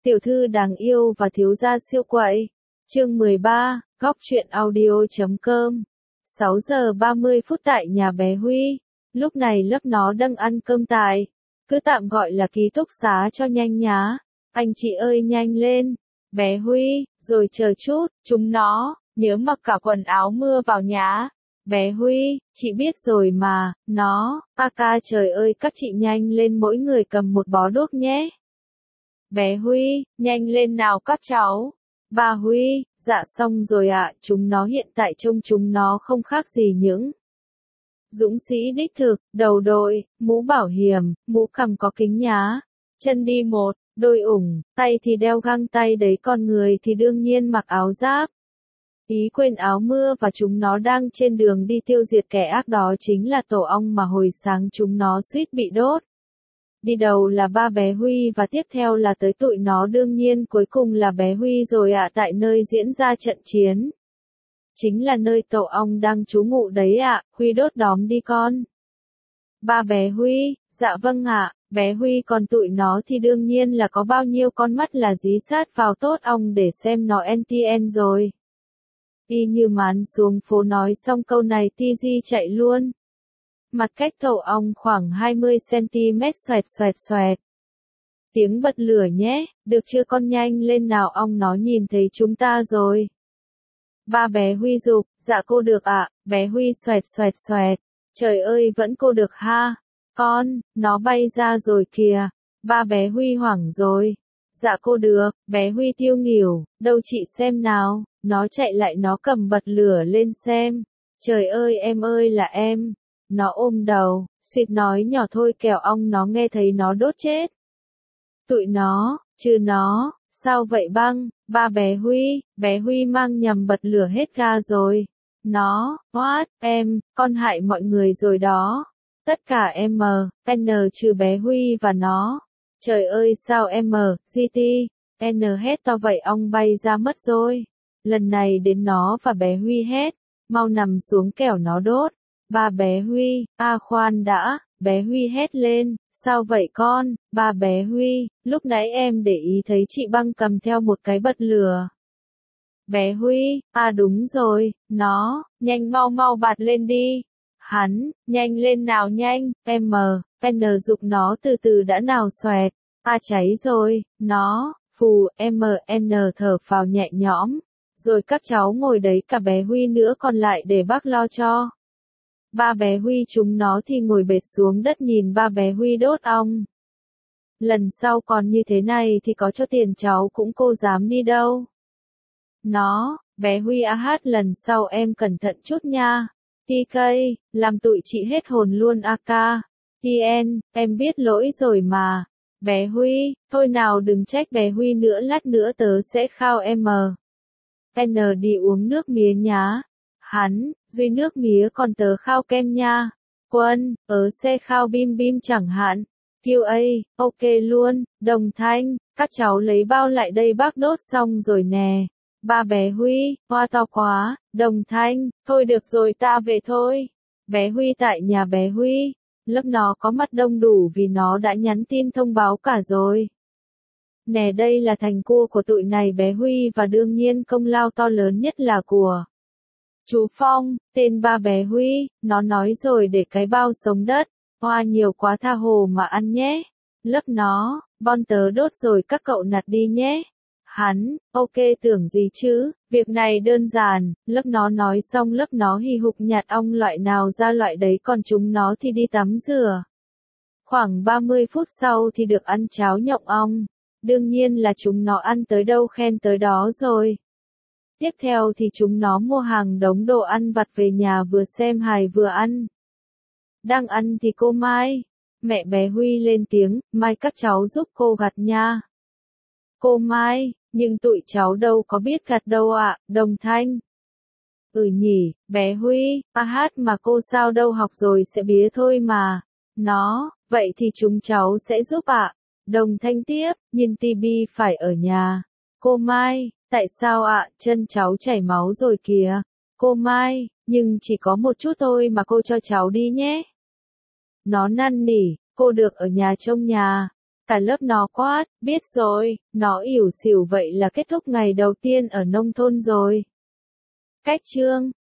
Tiểu thư đáng yêu và thiếu gia siêu quậy. Chương 13, góc truyện audio.com. 6 giờ 30 phút tại nhà bé Huy. Lúc này lớp nó đang ăn cơm tại. Cứ tạm gọi là ký túc xá cho nhanh nhá. Anh chị ơi nhanh lên. Bé Huy, rồi chờ chút, chúng nó, nhớ mặc cả quần áo mưa vào nhá. Bé Huy, chị biết rồi mà, nó, ca trời ơi các chị nhanh lên mỗi người cầm một bó đuốc nhé. Bé Huy, nhanh lên nào các cháu. Bà Huy, dạ xong rồi ạ, chúng nó hiện tại trông chúng nó không khác gì những dũng sĩ đích thực, đầu đội, mũ bảo hiểm, mũ cằm có kính nhá, chân đi một, đôi ủng, tay thì đeo găng tay đấy còn người thì đương nhiên mặc áo giáp. Ý quên áo mưa và chúng nó đang trên đường đi tiêu diệt kẻ ác đó chính là tổ ong mà hồi sáng chúng nó suýt bị đốt. Đi đầu là ba bé Huy và tiếp theo là tới tụi nó đương nhiên cuối cùng là bé Huy rồi ạ tại nơi diễn ra trận chiến. Chính là nơi tổ ong đang trú ngụ đấy ạ, Huy đốt đóm đi con. Ba bé Huy, dạ vâng ạ, bé Huy còn tụi nó thì đương nhiên là có bao nhiêu con mắt là dí sát vào tốt ong để xem nó NTN rồi. Y như mán xuống phố nói xong câu này TG chạy luôn. Mặt cách tổ ong khoảng 20cm xoẹt xoẹt xoẹt. Tiếng bật lửa nhé, được chưa con nhanh lên nào ong nó nhìn thấy chúng ta rồi. Ba bé Huy giục, dạ cô được ạ, bé Huy xoẹt xoẹt xoẹt. Trời ơi vẫn cô được ha. Con, nó bay ra rồi kìa. Ba bé Huy hoảng rồi. Dạ cô được, bé Huy tiêu nghỉu, đâu chị xem nào. Nó chạy lại nó cầm bật lửa lên xem. Trời ơi em ơi là em. Nó ôm đầu, suýt nói nhỏ thôi kẻo ong nó nghe thấy nó đốt chết. Tụi nó, chứ nó, sao vậy băng, ba bé Huy mang nhầm bật lửa hết ga rồi. Nó, what, em, con hại mọi người rồi đó. Tất cả N trừ bé Huy và nó. Trời ơi sao GT, N hét to vậy ong bay ra mất rồi. Lần này đến nó và bé Huy hét, mau nằm xuống kẻo nó đốt. Ba bé Huy, khoan đã, bé Huy hét lên, sao vậy con, ba bé Huy, lúc nãy em để ý thấy chị băng cầm theo một cái bật lửa. Bé Huy, đúng rồi, nó, nhanh mau mau bạt lên đi. Hắn, nhanh lên nào nhanh, N giục nó từ từ đã nào xoẹt, cháy rồi, nó, phù, N thở phào nhẹ nhõm. Rồi các cháu ngồi đấy cả bé Huy nữa còn lại để bác lo cho. Ba bé Huy chúng nó thì ngồi bệt xuống đất nhìn ba bé Huy đốt ong. Lần sau còn như thế này thì có cho tiền cháu cũng cô dám đi đâu. Nó, bé Huy lần sau em cẩn thận chút nha. TK, làm tụi chị hết hồn luôn AK. TN, em biết lỗi rồi mà. Bé Huy, thôi nào đừng trách bé Huy nữa lát nữa tớ sẽ khao N đi uống nước mía nhá. Hắn, duy nước mía còn tớ khao kem nha. Quân, sẽ khao bim bim chẳng hạn. QA, ok luôn, Đồng Thanh, các cháu lấy bao lại đây bác đốt xong rồi nè. Ba bé Huy, hoa to quá, Đồng Thanh, thôi được rồi ta về thôi. Bé Huy tại nhà bé Huy, lớp nó có mặt đông đủ vì nó đã nhắn tin thông báo cả rồi. Nè đây là thành cua của tụi này bé Huy và đương nhiên công lao to lớn nhất là của chú Phong, tên ba bé Huy, nó nói rồi để cái bao sống đất, hoa nhiều quá tha hồ mà ăn nhé. Lớp nó, bon tớ đốt rồi các cậu nhặt đi nhé. Hắn, ok tưởng gì chứ, việc này đơn giản, lớp nó nói xong lớp nó hì hục nhặt ong loại nào ra loại đấy còn chúng nó thì đi tắm rửa. Khoảng 30 phút sau thì được ăn cháo nhộng ong. Đương nhiên là chúng nó ăn tới đâu khen tới đó rồi. Tiếp theo thì chúng nó mua hàng đống đồ ăn vặt về nhà vừa xem hài vừa ăn. Đang ăn thì cô Mai, mẹ bé Huy lên tiếng, Mai các cháu giúp cô gặt nha. Cô Mai, nhưng tụi cháu đâu có biết gặt đâu ạ, Đồng Thanh. Nhỉ, bé Huy, mà cô sao đâu học rồi sẽ bía thôi mà. Nó, vậy thì chúng cháu sẽ giúp ạ. Đồng Thanh tiếp, nhìn Tibi phải ở nhà. Cô Mai, tại sao ạ, chân cháu chảy máu rồi kìa. Cô Mai, nhưng chỉ có một chút thôi mà cô cho cháu đi nhé. Nó năn nỉ, cô được ở nhà trông nhà. Cả lớp nó quát, biết rồi, nó ỉu xỉu vậy là kết thúc ngày đầu tiên ở nông thôn rồi. Cách chương